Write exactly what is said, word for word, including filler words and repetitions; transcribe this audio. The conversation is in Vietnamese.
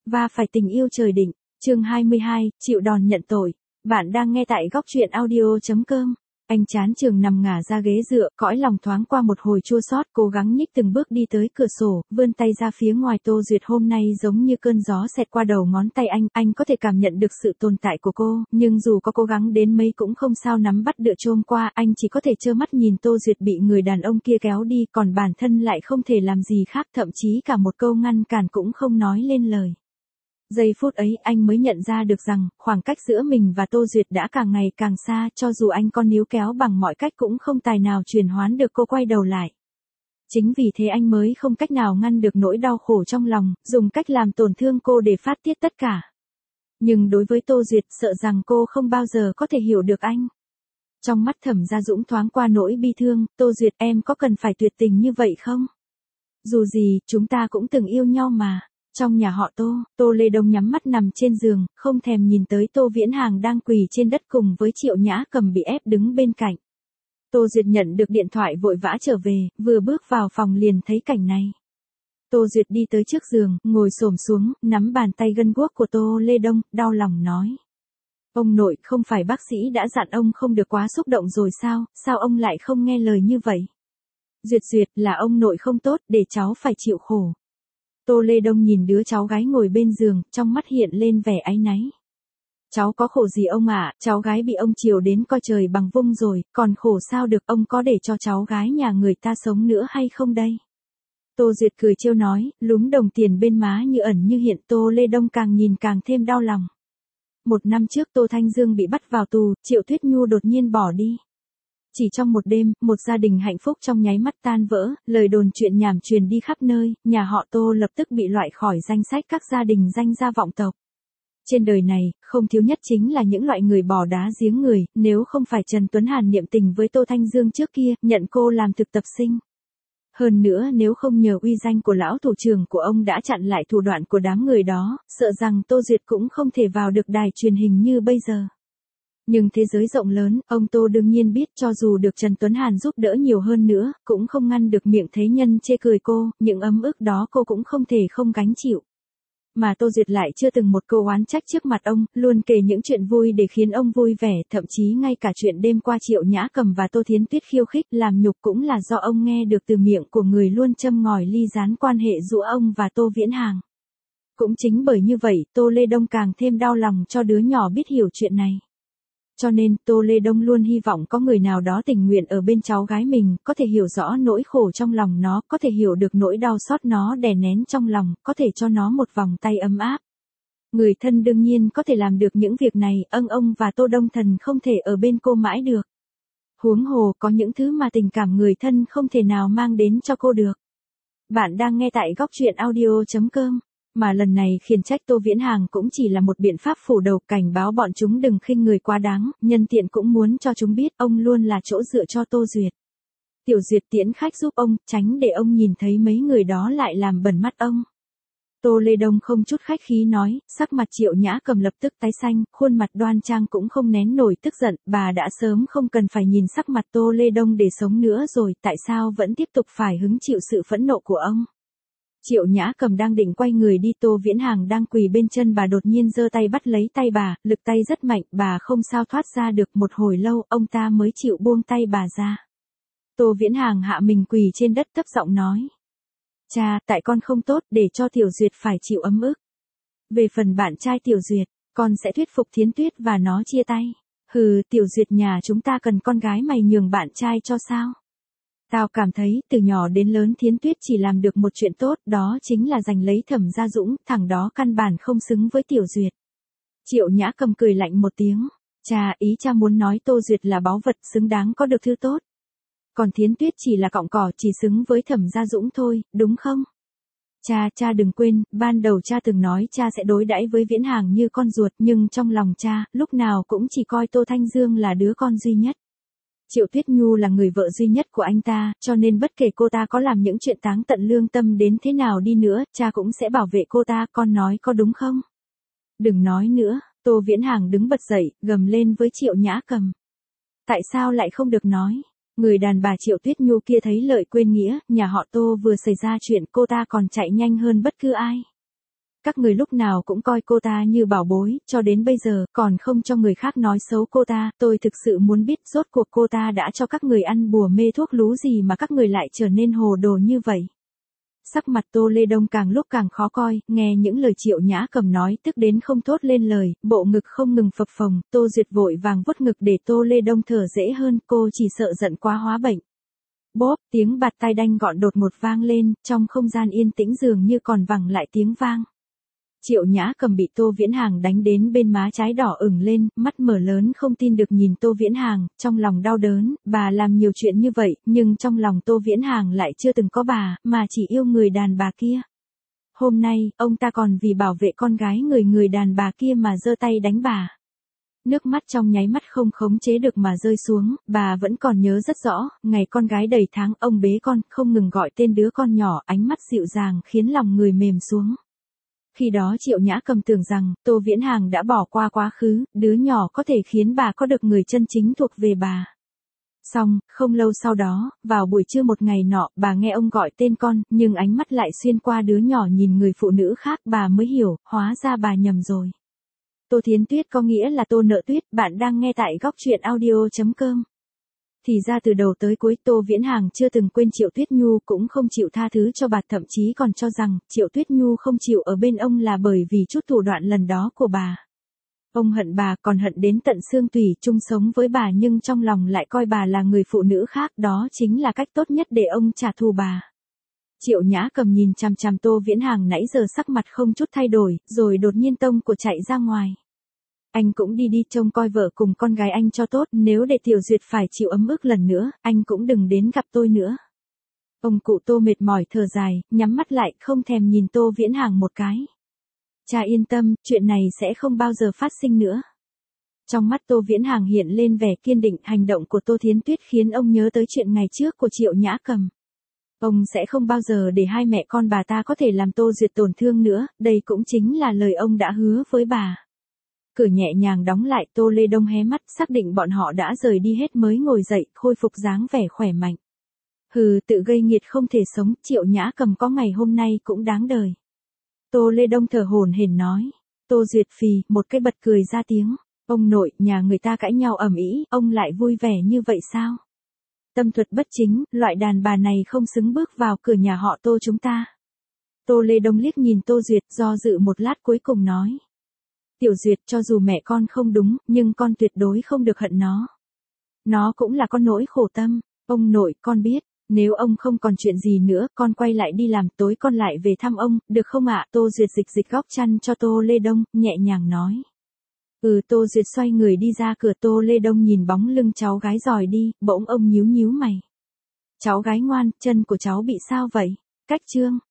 và phải tình yêu trời định. Chương hai mươi hai, chịu đòn nhận tội. Bạn đang nghe tại góc truyện audio chấm com. Anh Chán Trường nằm ngả ra ghế dựa, cõi lòng thoáng qua một hồi chua xót, cố gắng nhích từng bước đi tới cửa sổ, vươn tay ra phía ngoài. Tô Duyệt hôm nay giống như cơn gió xẹt qua đầu ngón tay anh, anh có thể cảm nhận được sự tồn tại của cô, nhưng dù có cố gắng đến mấy cũng không sao nắm bắt được trôm qua, anh chỉ có thể trơ mắt nhìn Tô Duyệt bị người đàn ông kia kéo đi, còn bản thân lại không thể làm gì khác, thậm chí cả một câu ngăn cản cũng không nói lên lời. Giây phút ấy anh mới nhận ra được rằng, khoảng cách giữa mình và Tô Duyệt đã càng ngày càng xa, cho dù anh có níu kéo bằng mọi cách cũng không tài nào chuyển hoán được cô quay đầu lại. Chính vì thế anh mới không cách nào ngăn được nỗi đau khổ trong lòng, dùng cách làm tổn thương cô để phát tiết tất cả. Nhưng đối với Tô Duyệt, sợ rằng cô không bao giờ có thể hiểu được anh. Trong mắt Thẩm Gia Dũng thoáng qua nỗi bi thương, Tô Duyệt, em có cần phải tuyệt tình như vậy không? Dù gì, chúng ta cũng từng yêu nhau mà. Trong nhà họ Tô, Tô Lê Đông nhắm mắt nằm trên giường, không thèm nhìn tới Tô Viễn Hàng đang quỳ trên đất cùng với Triệu Nhã Cầm bị ép đứng bên cạnh. Tô Duyệt nhận được điện thoại vội vã trở về, vừa bước vào phòng liền thấy cảnh này. Tô Duyệt đi tới trước giường, ngồi xổm xuống, nắm bàn tay gân guốc của Tô Lê Đông, đau lòng nói. Ông nội, không phải bác sĩ đã dặn ông không được quá xúc động rồi sao, sao ông lại không nghe lời như vậy? Duyệt Duyệt, là ông nội không tốt, để cháu phải chịu khổ. Tô Lê Đông nhìn đứa cháu gái ngồi bên giường, trong mắt hiện lên vẻ áy náy. Cháu có khổ gì ông ạ, à, cháu gái bị ông chiều đến coi trời bằng vung rồi, còn khổ sao được, ông có để cho cháu gái nhà người ta sống nữa hay không đây? Tô Duyệt cười trêu nói, lúm đồng tiền bên má như ẩn như hiện. Tô Lê Đông càng nhìn càng thêm đau lòng. Một năm trước Tô Thanh Dương bị bắt vào tù, Triệu Tuyết Nhu đột nhiên bỏ đi. Chỉ trong một đêm, một gia đình hạnh phúc trong nháy mắt tan vỡ, lời đồn chuyện nhảm truyền đi khắp nơi, nhà họ Tô lập tức bị loại khỏi danh sách các gia đình danh gia vọng tộc. Trên đời này, không thiếu nhất chính là những loại người bỏ đá giếng người, nếu không phải Trần Tuấn Hàn niệm tình với Tô Thanh Dương trước kia, nhận cô làm thực tập sinh. Hơn nữa nếu không nhờ uy danh của lão thủ trưởng của ông đã chặn lại thủ đoạn của đám người đó, sợ rằng Tô Duyệt cũng không thể vào được đài truyền hình như bây giờ. Nhưng thế giới rộng lớn, ông Tô đương nhiên biết cho dù được Trần Tuấn Hàn giúp đỡ nhiều hơn nữa, cũng không ngăn được miệng thế nhân chê cười cô, những ấm ức đó cô cũng không thể không gánh chịu. Mà Tô Duyệt lại chưa từng một câu oán trách trước mặt ông, luôn kể những chuyện vui để khiến ông vui vẻ, thậm chí ngay cả chuyện đêm qua Triệu Nhã Cầm và Tô Thiến Tuyết khiêu khích làm nhục cũng là do ông nghe được từ miệng của người luôn châm ngòi ly gián quan hệ giữa ông và Tô Viễn Hàng. Cũng chính bởi như vậy, Tô Lê Đông càng thêm đau lòng cho đứa nhỏ biết hiểu chuyện này. Cho nên, Tô Lê Đông luôn hy vọng có người nào đó tình nguyện ở bên cháu gái mình, có thể hiểu rõ nỗi khổ trong lòng nó, có thể hiểu được nỗi đau xót nó đè nén trong lòng, có thể cho nó một vòng tay ấm áp. Người thân đương nhiên có thể làm được những việc này, âng ông và Tô Đông Thần không thể ở bên cô mãi được. Huống hồ có những thứ mà tình cảm người thân không thể nào mang đến cho cô được. Bạn đang nghe tại góc truyện audio chấm com. Mà lần này khiển trách Tô Viễn Hàng cũng chỉ là một biện pháp phủ đầu, cảnh báo bọn chúng đừng khinh người quá đáng, nhân tiện cũng muốn cho chúng biết ông luôn là chỗ dựa cho Tô Duyệt. Tiểu Duyệt tiễn khách giúp ông, tránh để ông nhìn thấy mấy người đó lại làm bẩn mắt ông. Tô Lê Đông không chút khách khí nói, sắc mặt Triệu Nhã Cầm lập tức tái xanh, khuôn mặt đoan trang cũng không nén nổi tức giận, bà đã sớm không cần phải nhìn sắc mặt Tô Lê Đông để sống nữa rồi, tại sao vẫn tiếp tục phải hứng chịu sự phẫn nộ của ông. Triệu Nhã Cầm đang định quay người đi, Tô Viễn Hàng đang quỳ bên chân bà đột nhiên giơ tay bắt lấy tay bà, lực tay rất mạnh, bà không sao thoát ra được, một hồi lâu ông ta mới chịu buông tay bà ra. Tô Viễn Hàng hạ mình quỳ trên đất thấp giọng nói. Cha, tại con không tốt, để cho Tiểu Duyệt phải chịu ấm ức. Về phần bạn trai Tiểu Duyệt, con sẽ thuyết phục Thiến Tuyết và nó chia tay. Hừ, Tiểu Duyệt nhà chúng ta cần con gái mày nhường bạn trai cho sao? Tao cảm thấy, từ nhỏ đến lớn Thiến Tuyết chỉ làm được một chuyện tốt, đó chính là giành lấy Thẩm Gia Dũng, thằng đó căn bản không xứng với Tiểu Duyệt. Triệu Nhã Cầm cười lạnh một tiếng. Cha, ý cha muốn nói Tô Duyệt là báu vật, xứng đáng có được thứ tốt. Còn Thiến Tuyết chỉ là cọng cỏ, chỉ xứng với Thẩm Gia Dũng thôi, đúng không? Cha, cha đừng quên, ban đầu cha từng nói cha sẽ đối đãi với Viễn Hàng như con ruột, nhưng trong lòng cha, lúc nào cũng chỉ coi Tô Thanh Dương là đứa con duy nhất. Triệu Tuyết Nhu là người vợ duy nhất của anh ta, cho nên bất kể cô ta có làm những chuyện táng tận lương tâm đến thế nào đi nữa, cha cũng sẽ bảo vệ cô ta, con nói có đúng không? Đừng nói nữa, Tô Viễn Hàng đứng bật dậy, gầm lên với Triệu Nhã Cầm. Tại sao lại không được nói? Người đàn bà Triệu Tuyết Nhu kia thấy lợi quên nghĩa, nhà họ Tô vừa xảy ra chuyện cô ta còn chạy nhanh hơn bất cứ ai. các người lúc nào cũng coi cô ta như bảo bối, cho đến bây giờ, còn không cho người khác nói xấu cô ta, tôi thực sự muốn biết rốt cuộc cô ta đã cho các người ăn bùa mê thuốc lú gì mà các người lại trở nên hồ đồ như vậy. Sắc mặt Tô Lê Đông càng lúc càng khó coi, nghe những lời Triệu Nhã Cầm nói tức đến không thốt lên lời, bộ ngực không ngừng phập phồng, Tô Duyệt vội vàng vuốt ngực để Tô Lê Đông thở dễ hơn, cô chỉ sợ giận quá hóa bệnh. Bốp, tiếng bạt tai đanh gọn đột ngột vang lên, trong không gian yên tĩnh dường như còn vẳng lại tiếng vang. Triệu Nhã Cầm bị Tô Viễn Hàng đánh đến bên má trái đỏ ửng lên, mắt mở lớn không tin được nhìn Tô Viễn Hàng, trong lòng đau đớn, bà làm nhiều chuyện như vậy, nhưng trong lòng Tô Viễn Hàng lại chưa từng có bà, mà chỉ yêu người đàn bà kia. Hôm nay, ông ta còn vì bảo vệ con gái người người đàn bà kia mà giơ tay đánh bà. Nước mắt trong nháy mắt không khống chế được mà rơi xuống, bà vẫn còn nhớ rất rõ, ngày con gái đầy tháng ông bế con, không ngừng gọi tên đứa con nhỏ, ánh mắt dịu dàng khiến lòng người mềm xuống. Khi đó Triệu Nhã Cầm tưởng rằng, Tô Viễn Hàng đã bỏ qua quá khứ, đứa nhỏ có thể khiến bà có được người chân chính thuộc về bà. Xong, không lâu sau đó, vào buổi trưa một ngày nọ, bà nghe ông gọi tên con, nhưng ánh mắt lại xuyên qua đứa nhỏ nhìn người phụ nữ khác, bà mới hiểu, hóa ra bà nhầm rồi. Tô Thiến Tuyết có nghĩa là Tô Nợ Tuyết, bạn đang nghe tại góc truyện audio chấm com. Thì ra từ đầu tới cuối Tô Viễn Hàng chưa từng quên Triệu Tuyết Nhu, cũng không chịu tha thứ cho bà, thậm chí còn cho rằng Triệu Tuyết Nhu không chịu ở bên ông là bởi vì chút thủ đoạn lần đó của bà. Ông hận bà, còn hận đến tận xương tủy, chung sống với bà nhưng trong lòng lại coi bà là người phụ nữ khác, đó chính là cách tốt nhất để ông trả thù bà. Triệu Nhã Cầm nhìn chằm chằm Tô Viễn Hàng nãy giờ sắc mặt không chút thay đổi, rồi đột nhiên tông của chạy ra ngoài. Anh cũng đi đi trông coi vợ cùng con gái anh cho tốt, nếu để Tiểu Duyệt phải chịu ấm ức lần nữa, anh cũng đừng đến gặp tôi nữa. Ông cụ Tô mệt mỏi thở dài, nhắm mắt lại, không thèm nhìn Tô Viễn Hàng một cái. Cha yên tâm, chuyện này sẽ không bao giờ phát sinh nữa. Trong mắt Tô Viễn Hàng hiện lên vẻ kiên định, hành động của Tô Thiến Tuyết khiến ông nhớ tới chuyện ngày trước của Triệu Nhã Cầm. Ông sẽ không bao giờ để hai mẹ con bà ta có thể làm Tô Duyệt tổn thương nữa, đây cũng chính là lời ông đã hứa với bà. Cửa nhẹ nhàng đóng lại, Tô Lê Đông hé mắt, xác định bọn họ đã rời đi hết mới ngồi dậy, khôi phục dáng vẻ khỏe mạnh. Hừ, tự gây nghiệt không thể sống, Triệu Nhã Cầm có ngày hôm nay cũng đáng đời. Tô Lê Đông thở hổn hển nói. Tô Duyệt phì, một cái bật cười ra tiếng. Ông nội, nhà người ta cãi nhau ầm ĩ, ông lại vui vẻ như vậy sao? Tâm thuật bất chính, loại đàn bà này không xứng bước vào cửa nhà họ Tô chúng ta. Tô Lê Đông liếc nhìn Tô Duyệt, do dự một lát cuối cùng nói. Tiểu Duyệt, cho dù mẹ con không đúng, nhưng con tuyệt đối không được hận nó. Nó cũng là con nỗi khổ tâm. Ông nội, con biết, nếu ông không còn chuyện gì nữa, con quay lại đi làm, tối con lại về thăm ông, được không ạ? Tô Duyệt dịch dịch góc chăn cho Tô Lê Đông, nhẹ nhàng nói. Ừ, Tô Duyệt xoay người đi ra cửa. Tô Lê Đông nhìn bóng lưng cháu gái rời đi, bỗng ông nhíu nhíu mày. Cháu gái ngoan, chân của cháu bị sao vậy? Cách chương.